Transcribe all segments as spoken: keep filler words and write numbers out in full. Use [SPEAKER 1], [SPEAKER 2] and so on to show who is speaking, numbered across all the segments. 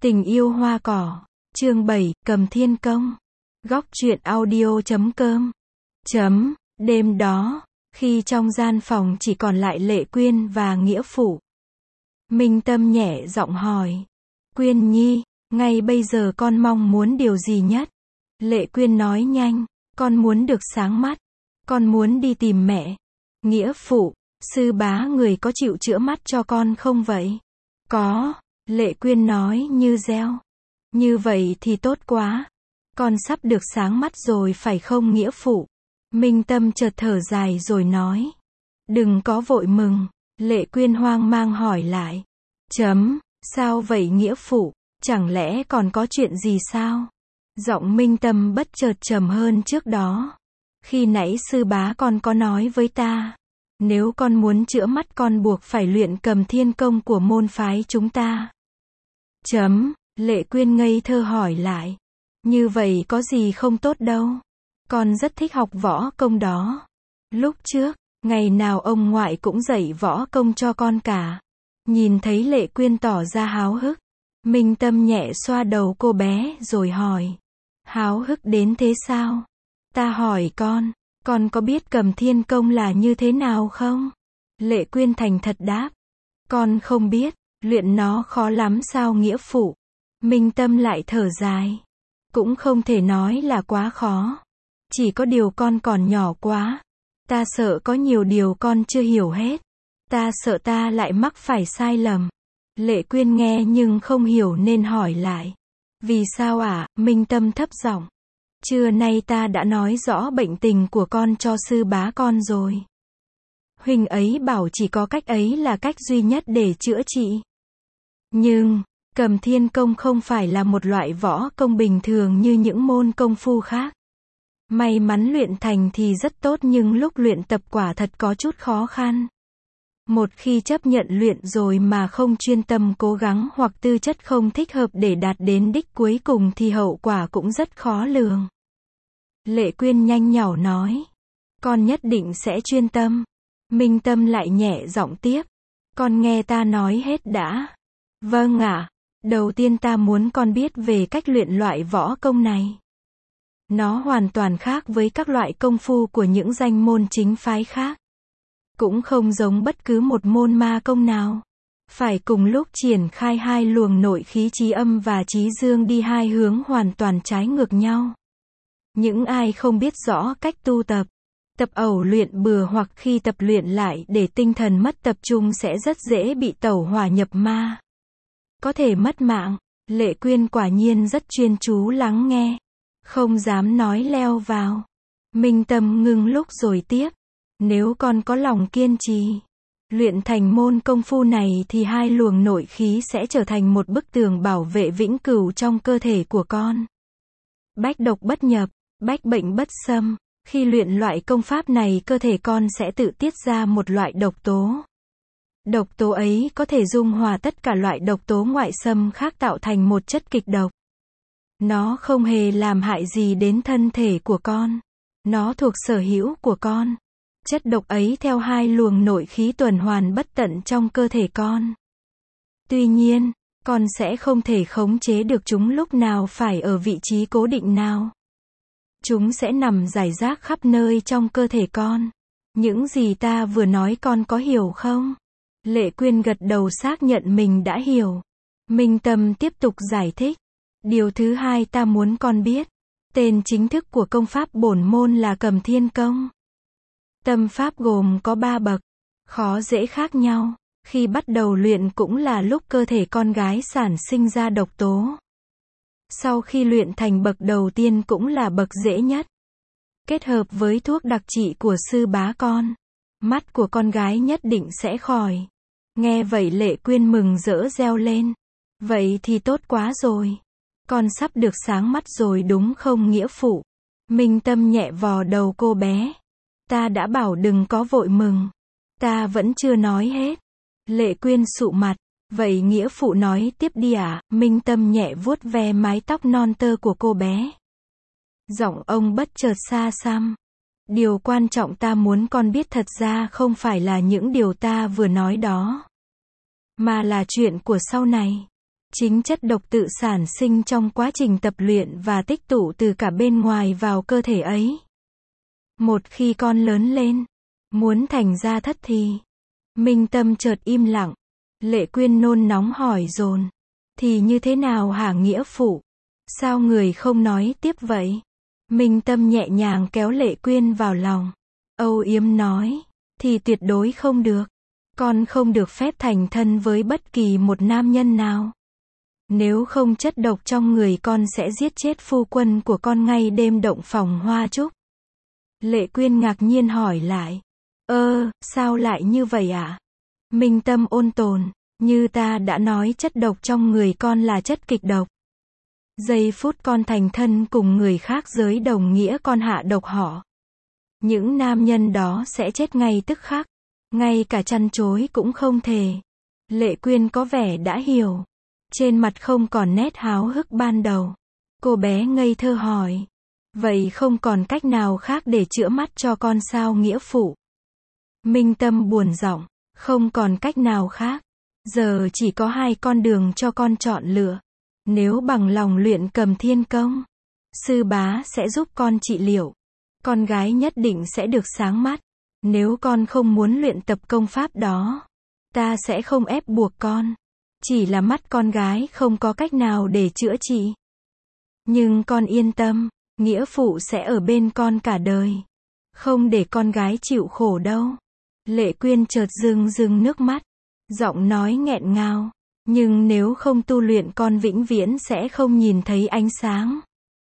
[SPEAKER 1] Tình yêu hoa cỏ. Chương bảy, Cầm Thiên Công. Góc truyện audio chấm com. Chấm, đêm đó, khi trong gian phòng chỉ còn lại Lệ Quyên và Nghĩa Phụ. Minh Tâm nhẹ giọng hỏi. Quyên Nhi, ngay bây giờ con mong muốn điều gì nhất? Lệ Quyên nói nhanh, con muốn được sáng mắt. Con muốn đi tìm mẹ. Nghĩa Phụ, sư bá người có chịu chữa mắt cho con không vậy? Có, Lệ Quyên nói như reo. Như vậy thì tốt quá. Con sắp được sáng mắt rồi phải không Nghĩa Phụ? Minh Tâm chợt thở dài rồi nói. Đừng có vội mừng. Lệ Quyên hoang mang hỏi lại. Chấm, sao vậy Nghĩa Phụ? Chẳng lẽ còn có chuyện gì sao? Giọng Minh Tâm bất chợt trầm hơn trước đó. Khi nãy sư bá con có nói với ta. Nếu con muốn chữa mắt con buộc phải luyện Cầm Thiên Công của môn phái chúng ta. Chấm, Lệ Quyên ngây thơ hỏi lại. Như vậy có gì không tốt đâu. Con rất thích học võ công đó. Lúc trước, ngày nào ông ngoại cũng dạy võ công cho con cả. Nhìn thấy Lệ Quyên tỏ ra háo hức. Minh Tâm nhẹ xoa đầu cô bé rồi hỏi. Háo hức đến thế sao? Ta hỏi con, con có biết Cầm Thiên Công là như thế nào không? Lệ Quyên thành thật đáp. Con không biết, luyện nó khó lắm sao Nghĩa Phụ? Minh Tâm lại thở dài. Cũng không thể nói là quá khó. Chỉ có điều con còn nhỏ quá. Ta sợ có nhiều điều con chưa hiểu hết. Ta sợ ta lại mắc phải sai lầm. Lệ Quyên nghe nhưng không hiểu nên hỏi lại. Vì sao ạ? À? Minh Tâm thấp giọng. Trưa nay ta đã nói rõ bệnh tình của con cho sư bá con rồi. Huynh ấy bảo chỉ có cách ấy là cách duy nhất để chữa trị. Nhưng, Cầm Thiên Công không phải là một loại võ công bình thường như những môn công phu khác. May mắn luyện thành thì rất tốt nhưng lúc luyện tập quả thật có chút khó khăn. Một khi chấp nhận luyện rồi mà không chuyên tâm cố gắng hoặc tư chất không thích hợp để đạt đến đích cuối cùng thì hậu quả cũng rất khó lường. Lệ Quyên nhanh nhảu nói. Con nhất định sẽ chuyên tâm. Minh Tâm lại nhẹ giọng tiếp. Con nghe ta nói hết đã. Vâng ạ. Đầu tiên ta muốn con biết về cách luyện loại võ công này. Nó hoàn toàn khác với các loại công phu của những danh môn chính phái khác. Cũng không giống bất cứ một môn ma công nào. Phải cùng lúc triển khai hai luồng nội khí chí âm và chí dương đi hai hướng hoàn toàn trái ngược nhau. Những ai không biết rõ cách tu tập, tập ẩu luyện bừa hoặc khi tập luyện lại để tinh thần mất tập trung sẽ rất dễ bị tẩu hỏa nhập ma. Có thể mất mạng. Lệ Quyên quả nhiên rất chuyên chú lắng nghe. Không dám nói leo vào. Minh Tâm ngưng lúc rồi tiếp. Nếu con có lòng kiên trì, luyện thành môn công phu này thì hai luồng nội khí sẽ trở thành một bức tường bảo vệ vĩnh cửu trong cơ thể của con. Bách độc bất nhập, bách bệnh bất xâm. Khi luyện loại công pháp này cơ thể con sẽ tự tiết ra một loại độc tố. Độc tố ấy có thể dung hòa tất cả loại độc tố ngoại xâm khác tạo thành một chất kịch độc. Nó không hề làm hại gì đến thân thể của con. Nó thuộc sở hữu của con. Chất độc ấy theo hai luồng nội khí tuần hoàn bất tận trong cơ thể con. Tuy nhiên, con sẽ không thể khống chế được chúng lúc nào phải ở vị trí cố định nào. Chúng sẽ nằm rải rác khắp nơi trong cơ thể con. Những gì ta vừa nói con có hiểu không? Lệ Quyên gật đầu xác nhận mình đã hiểu. Minh Tâm tiếp tục giải thích. Điều thứ hai ta muốn con biết. Tên chính thức của công pháp bổn môn là Cầm Thiên Công. Tâm pháp gồm có ba bậc. Khó dễ khác nhau. Khi bắt đầu luyện cũng là lúc cơ thể con gái sản sinh ra độc tố. Sau khi luyện thành bậc đầu tiên cũng là bậc dễ nhất. Kết hợp với thuốc đặc trị của sư bá con, mắt của con gái nhất định sẽ khỏi. Nghe vậy Lệ Quyên mừng rỡ reo lên. Vậy thì tốt quá rồi. Con sắp được sáng mắt rồi đúng không Nghĩa Phụ? Minh Tâm nhẹ vò đầu cô bé. Ta đã bảo đừng có vội mừng. Ta vẫn chưa nói hết. Lệ Quyên sụ mặt. Vậy Nghĩa Phụ nói tiếp đi à? Minh Tâm nhẹ vuốt ve mái tóc non tơ của cô bé. Giọng ông bất chợt xa xăm. Điều quan trọng ta muốn con biết thật ra không phải là những điều ta vừa nói đó. Mà là chuyện của sau này. Chính chất độc tự sản sinh trong quá trình tập luyện và tích tụ từ cả bên ngoài vào cơ thể ấy. Một khi con lớn lên, muốn thành ra thất thì. Minh Tâm chợt im lặng. Lệ Quyên nôn nóng hỏi dồn. Thì như thế nào hả nghĩa phụ? Sao người không nói tiếp vậy? Minh Tâm nhẹ nhàng kéo Lệ Quyên vào lòng. Âu yếm nói. Thì tuyệt đối không được. Con không được phép thành thân với bất kỳ một nam nhân nào. Nếu không chất độc trong người con sẽ giết chết phu quân của con ngay đêm động phòng hoa trúc. Lệ Quyên ngạc nhiên hỏi lại. Ơ, sao lại như vậy ạ? À? Minh Tâm ôn tồn. Như ta đã nói chất độc trong người con là chất kịch độc. Giây phút con thành thân cùng người khác giới đồng nghĩa con hạ độc họ. Những nam nhân đó sẽ chết ngay tức khắc. Ngay cả chăn chối cũng không thể. Lệ Quyên có vẻ đã hiểu. Trên mặt không còn nét háo hức ban đầu. Cô bé ngây thơ hỏi. Vậy không còn cách nào khác để chữa mắt cho con sao nghĩa phụ? Minh Tâm buồn giọng. Không còn cách nào khác. Giờ chỉ có hai con đường cho con chọn lựa. Nếu bằng lòng luyện Cầm Thiên Công, sư bá sẽ giúp con trị liệu. Con gái nhất định sẽ được sáng mắt. Nếu con không muốn luyện tập công pháp đó, ta sẽ không ép buộc con. Chỉ là mắt con gái không có cách nào để chữa trị. Nhưng con yên tâm, nghĩa phụ sẽ ở bên con cả đời. Không để con gái chịu khổ đâu. Lệ Quyên chợt rưng rưng nước mắt. Giọng nói nghẹn ngào. Nhưng nếu không tu luyện con vĩnh viễn sẽ không nhìn thấy ánh sáng.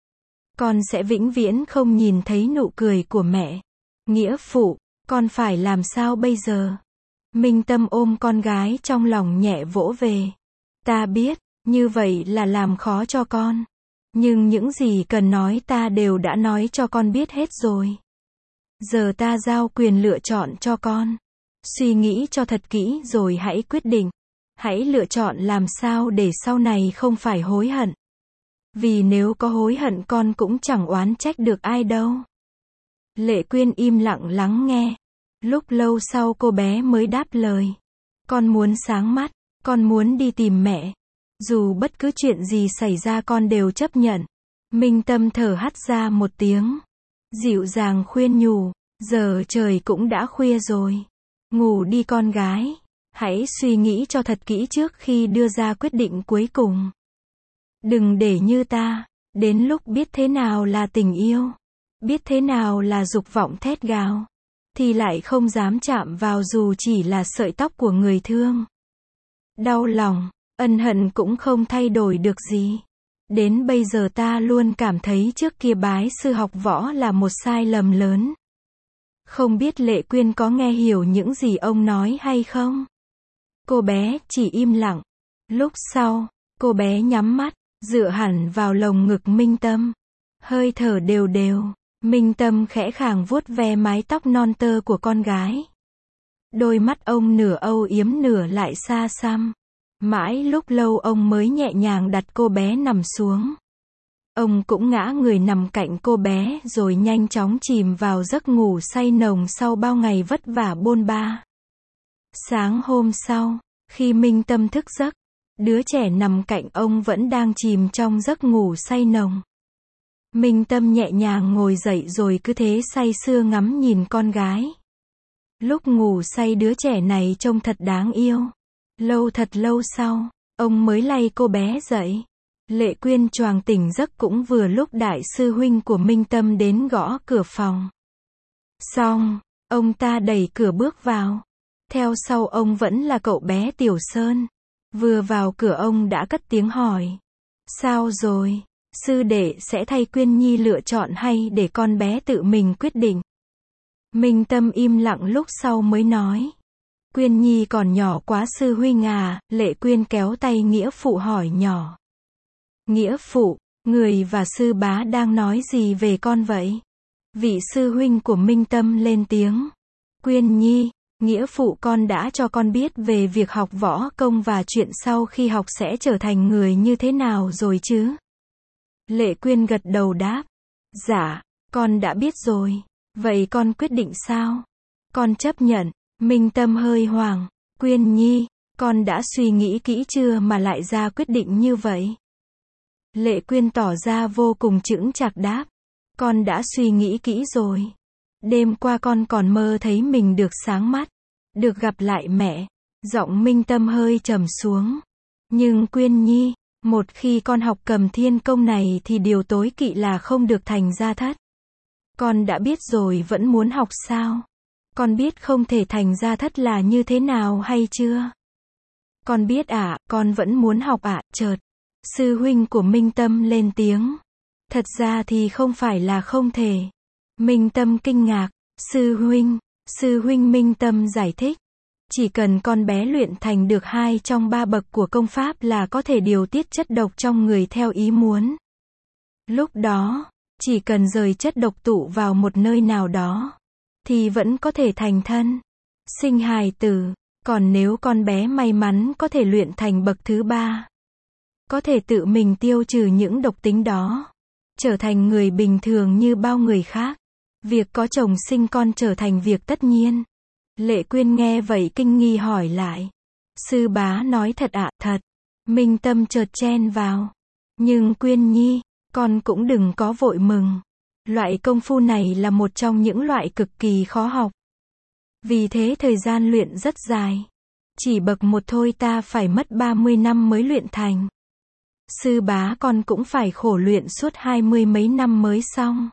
[SPEAKER 1] Con sẽ vĩnh viễn không nhìn thấy nụ cười của mẹ. Nghĩa phụ, con phải làm sao bây giờ? Minh Tâm ôm con gái trong lòng nhẹ vỗ về. Ta biết, như vậy là làm khó cho con. Nhưng những gì cần nói ta đều đã nói cho con biết hết rồi. Giờ ta giao quyền lựa chọn cho con. Suy nghĩ cho thật kỹ rồi hãy quyết định. Hãy lựa chọn làm sao để sau này không phải hối hận. Vì nếu có hối hận con cũng chẳng oán trách được ai đâu. Lệ Quyên im lặng lắng nghe. Lúc lâu sau cô bé mới đáp lời. Con muốn sáng mắt, con muốn đi tìm mẹ. Dù bất cứ chuyện gì xảy ra con đều chấp nhận. Minh Tâm thở hắt ra một tiếng. Dịu dàng khuyên nhủ. Giờ trời cũng đã khuya rồi. Ngủ đi con gái. Hãy suy nghĩ cho thật kỹ trước khi đưa ra quyết định cuối cùng. Đừng để như ta. Đến lúc biết thế nào là tình yêu. Biết thế nào là dục vọng thét gào. Thì lại không dám chạm vào dù chỉ là sợi tóc của người thương. Đau lòng, ân hận cũng không thay đổi được gì. Đến bây giờ ta luôn cảm thấy trước kia bái sư học võ là một sai lầm lớn. Không biết Lệ Quyên có nghe hiểu những gì ông nói hay không? Cô bé chỉ im lặng. Lúc sau, cô bé nhắm mắt, dựa hẳn vào lồng ngực Minh Tâm. Hơi thở đều đều. Minh Tâm khẽ khàng vuốt ve mái tóc non tơ của con gái. Đôi mắt ông nửa âu yếm nửa lại xa xăm. Mãi lúc lâu ông mới nhẹ nhàng đặt cô bé nằm xuống. Ông cũng ngã người nằm cạnh cô bé rồi nhanh chóng chìm vào giấc ngủ say nồng sau bao ngày vất vả bôn ba. Sáng hôm sau, khi Minh Tâm thức giấc, đứa trẻ nằm cạnh ông vẫn đang chìm trong giấc ngủ say nồng. Minh Tâm nhẹ nhàng ngồi dậy rồi cứ thế say sưa ngắm nhìn con gái. Lúc ngủ say đứa trẻ này trông thật đáng yêu. Lâu thật lâu sau, ông mới lay cô bé dậy. Lệ Quyên choàng tỉnh giấc cũng vừa lúc đại sư huynh của Minh Tâm đến gõ cửa phòng. Xong, ông ta đẩy cửa bước vào. Theo sau ông vẫn là cậu bé Tiểu Sơn. Vừa vào cửa ông đã cất tiếng hỏi. Sao rồi? Sư đệ sẽ thay Quyên Nhi lựa chọn hay để con bé tự mình quyết định? Minh Tâm im lặng lúc sau mới nói. Quyên Nhi còn nhỏ quá sư huynh à, Lệ Quyên kéo tay nghĩa phụ hỏi nhỏ. Nghĩa phụ, người và sư bá đang nói gì về con vậy? Vị sư huynh của Minh Tâm lên tiếng. Quyên Nhi, nghĩa phụ con đã cho con biết về việc học võ công và chuyện sau khi học sẽ trở thành người như thế nào rồi chứ? Lệ Quyên gật đầu đáp. Dạ, con đã biết rồi. Vậy con quyết định sao? Con chấp nhận. Minh Tâm hơi hoảng. Quyên Nhi, Con đã suy nghĩ kỹ chưa mà lại ra quyết định như vậy? Lệ Quyên tỏ ra vô cùng chững chạc đáp. Con đã suy nghĩ kỹ rồi. Đêm qua con còn mơ thấy mình được sáng mắt, được gặp lại mẹ. Giọng Minh Tâm hơi trầm xuống. Nhưng Quyên Nhi, một khi con học Cầm Thiên Công này thì điều tối kỵ là không được thành gia thất. Con đã biết rồi vẫn muốn học sao? Con biết không thể thành gia thất là như thế nào hay chưa? Con biết ạ, à, con vẫn muốn học ạ, à. Chợt, sư huynh của Minh Tâm lên tiếng. Thật ra thì không phải là không thể. Minh Tâm kinh ngạc. Sư huynh, sư huynh Minh Tâm giải thích. Chỉ cần con bé luyện thành được hai trong ba bậc của công pháp là có thể điều tiết chất độc trong người theo ý muốn. Lúc đó, chỉ cần rời chất độc tụ vào một nơi nào đó, thì vẫn có thể thành thân, sinh hài tử. Còn nếu con bé may mắn có thể luyện thành bậc thứ ba, có thể tự mình tiêu trừ những độc tính đó, trở thành người bình thường như bao người khác. Việc có chồng sinh con trở thành việc tất nhiên. Lệ Quyên nghe vậy kinh nghi hỏi lại. Sư bá nói thật ạ? À? Thật. Minh Tâm chợt chen vào. Nhưng Quyên Nhi, con cũng đừng có vội mừng. Loại công phu này là một trong những loại cực kỳ khó học. Vì thế thời gian luyện rất dài. Chỉ bậc một thôi ta phải mất ba mươi năm mới luyện thành. Sư bá con cũng phải khổ luyện suốt hai mươi mấy năm mới xong.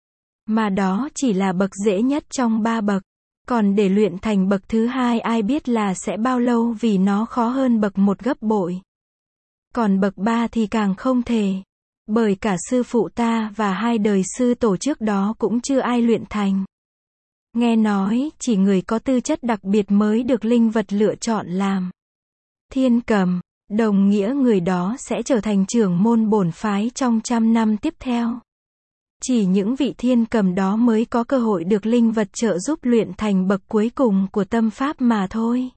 [SPEAKER 1] Mà đó chỉ là bậc dễ nhất trong ba bậc. Còn để luyện thành bậc thứ hai ai biết là sẽ bao lâu vì nó khó hơn bậc một gấp bội. Còn bậc ba thì càng không thể. Bởi cả sư phụ ta và hai đời sư tổ trước đó cũng chưa ai luyện thành. Nghe nói, chỉ người có tư chất đặc biệt mới được linh vật lựa chọn làm thiên cầm, đồng nghĩa người đó sẽ trở thành trưởng môn bổn phái trong trăm năm tiếp theo. Chỉ những vị thiên cầm đó mới có cơ hội được linh vật trợ giúp luyện thành bậc cuối cùng của tâm pháp mà thôi.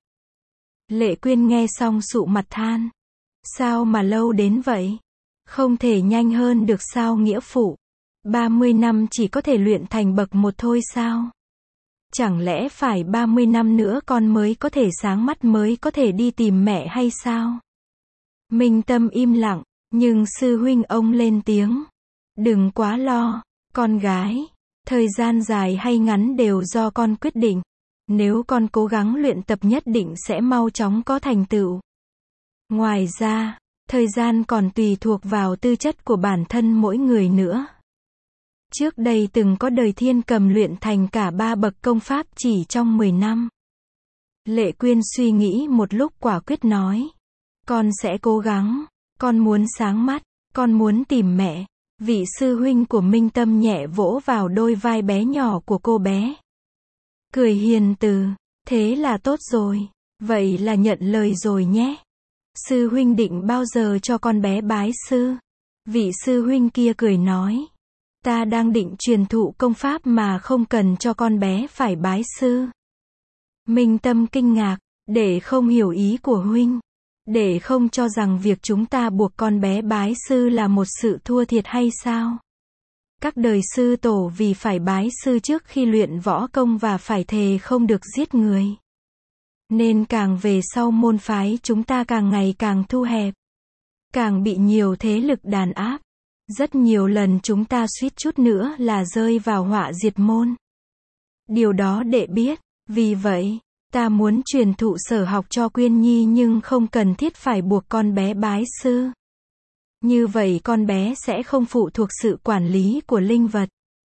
[SPEAKER 1] Lệ Quyên nghe xong sụ mặt than. Sao mà lâu đến vậy? Không thể nhanh hơn được sao nghĩa phụ? ba mươi năm chỉ có thể luyện thành bậc một thôi sao? Chẳng lẽ phải ba mươi năm nữa con mới có thể sáng mắt mới có thể đi tìm mẹ hay sao? Minh Tâm im lặng, nhưng sư huynh ông lên tiếng. Đừng quá lo, con gái. Thời gian dài hay ngắn đều do con quyết định. Nếu con cố gắng luyện tập nhất định sẽ mau chóng có thành tựu. Ngoài ra, thời gian còn tùy thuộc vào tư chất của bản thân mỗi người nữa. Trước đây từng có đời thiên cầm luyện thành cả ba bậc công pháp chỉ trong mười năm. Lệ Quyên suy nghĩ một lúc quả quyết nói. Con sẽ cố gắng, con muốn sáng mắt, con muốn tìm mẹ. Vị sư huynh của Minh Tâm nhẹ vỗ vào đôi vai bé nhỏ của cô bé. Cười hiền từ, thế là tốt rồi, vậy là nhận lời rồi nhé. Sư huynh định bao giờ cho con bé bái sư? Vị sư huynh kia cười nói. Ta đang định truyền thụ công pháp mà không cần cho con bé phải bái sư. Minh Tâm kinh ngạc, để không hiểu ý của huynh. Để không cho rằng việc chúng ta buộc con bé bái sư là một sự thua thiệt hay sao? Các đời sư tổ vì phải bái sư trước khi luyện võ công và phải thề không được giết người. Nên càng về sau môn phái chúng ta càng ngày càng thu hẹp. Càng bị nhiều thế lực đàn áp. Rất nhiều lần chúng ta suýt chút nữa là rơi vào họa diệt môn. Điều đó đệ biết, vì vậy, ta muốn truyền thụ sở học cho Quyên Nhi nhưng không cần thiết phải buộc con bé bái sư. Như vậy con bé sẽ không phụ thuộc sự quản lý của linh vật.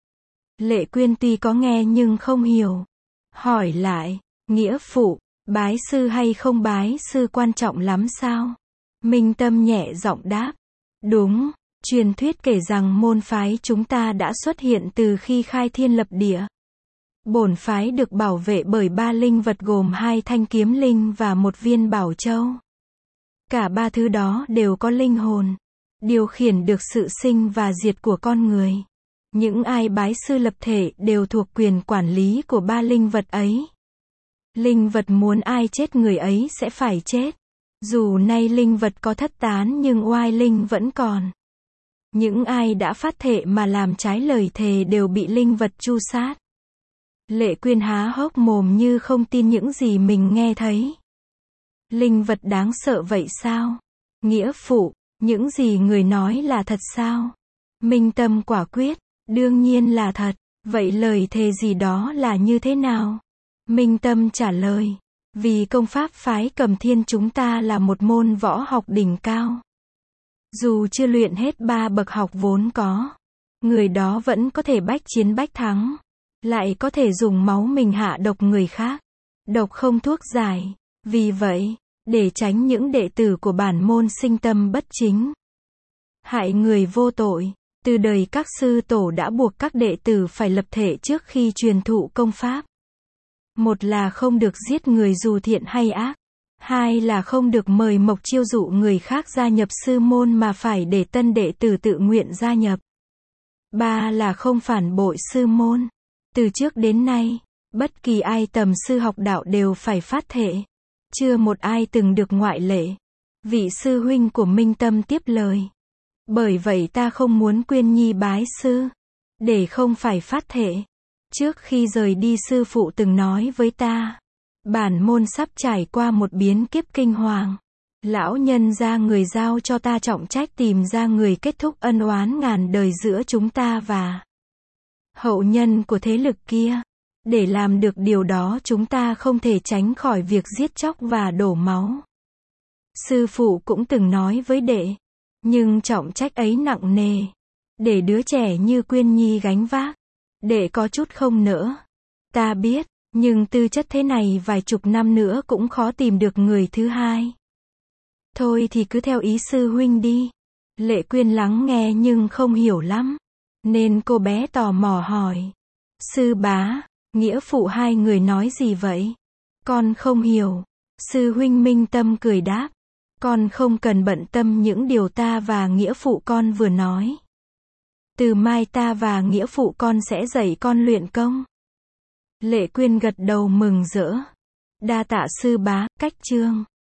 [SPEAKER 1] Lệ Quyên tuy có nghe nhưng không hiểu. Hỏi lại, nghĩa phụ, bái sư hay không bái sư quan trọng lắm sao? Minh Tâm nhẹ giọng đáp. Đúng, truyền thuyết kể rằng môn phái chúng ta đã xuất hiện từ khi khai thiên lập địa. Bổn phái được bảo vệ bởi ba linh vật gồm hai thanh kiếm linh và một viên bảo châu. Cả ba thứ đó đều có linh hồn, điều khiển được sự sinh và diệt của con người. Những ai bái sư lập thể đều thuộc quyền quản lý của ba linh vật ấy. Linh vật muốn ai chết người ấy sẽ phải chết. Dù nay linh vật có thất tán nhưng oai linh vẫn còn. Những ai đã phát thệ mà làm trái lời thề đều bị linh vật tru sát. Lệ Quyên há hốc mồm như không tin những gì mình nghe thấy. Linh vật đáng sợ vậy sao? Nghĩa phụ, những gì người nói là thật sao? Minh Tâm quả quyết, đương nhiên là thật. Vậy lời thề gì đó là như thế nào? Minh Tâm trả lời, vì công pháp phái Cầm Thiên chúng ta là một môn võ học đỉnh cao. Dù chưa luyện hết ba bậc học vốn có, người đó vẫn có thể bách chiến bách thắng, lại có thể dùng máu mình hạ độc người khác. Độc không thuốc giải. Vì vậy, để tránh những đệ tử của bản môn sinh tâm bất chính, hại người vô tội, từ đời các sư tổ đã buộc các đệ tử phải lập thể trước khi truyền thụ công pháp. Một là không được giết người dù thiện hay ác. Hai là không được mời mộc chiêu dụ người khác gia nhập sư môn mà phải để tân đệ tử tự nguyện gia nhập. Ba là không phản bội sư môn. Từ trước đến nay, bất kỳ ai tầm sư học đạo đều phải phát thệ. Chưa một ai từng được ngoại lệ. Vị sư huynh của Minh Tâm tiếp lời. Bởi vậy ta không muốn Quyên Nhi bái sư, để không phải phát thệ. Trước khi rời đi sư phụ từng nói với ta, bản môn sắp trải qua một biến kiếp kinh hoàng. Lão nhân ra người giao cho ta trọng trách tìm ra người kết thúc ân oán ngàn đời giữa chúng ta và hậu nhân của thế lực kia. Để làm được điều đó chúng ta không thể tránh khỏi việc giết chóc và đổ máu. Sư phụ cũng từng nói với đệ, nhưng trọng trách ấy nặng nề, để đứa trẻ như Quyên Nhi gánh vác, đệ có chút không nỡ. Ta biết, nhưng tư chất thế này vài chục năm nữa cũng khó tìm được người thứ hai. Thôi thì cứ theo ý sư huynh đi. Lệ Quyên lắng nghe nhưng không hiểu lắm, nên cô bé tò mò hỏi. Sư bá, nghĩa phụ hai người nói gì vậy? Con không hiểu. Sư huynh Minh Tâm cười đáp. Con không cần bận tâm những điều ta và nghĩa phụ con vừa nói. Từ mai ta và nghĩa phụ con sẽ dạy con luyện công. Lệ Quyên gật đầu mừng rỡ. Đa tạ sư bá, cách chương.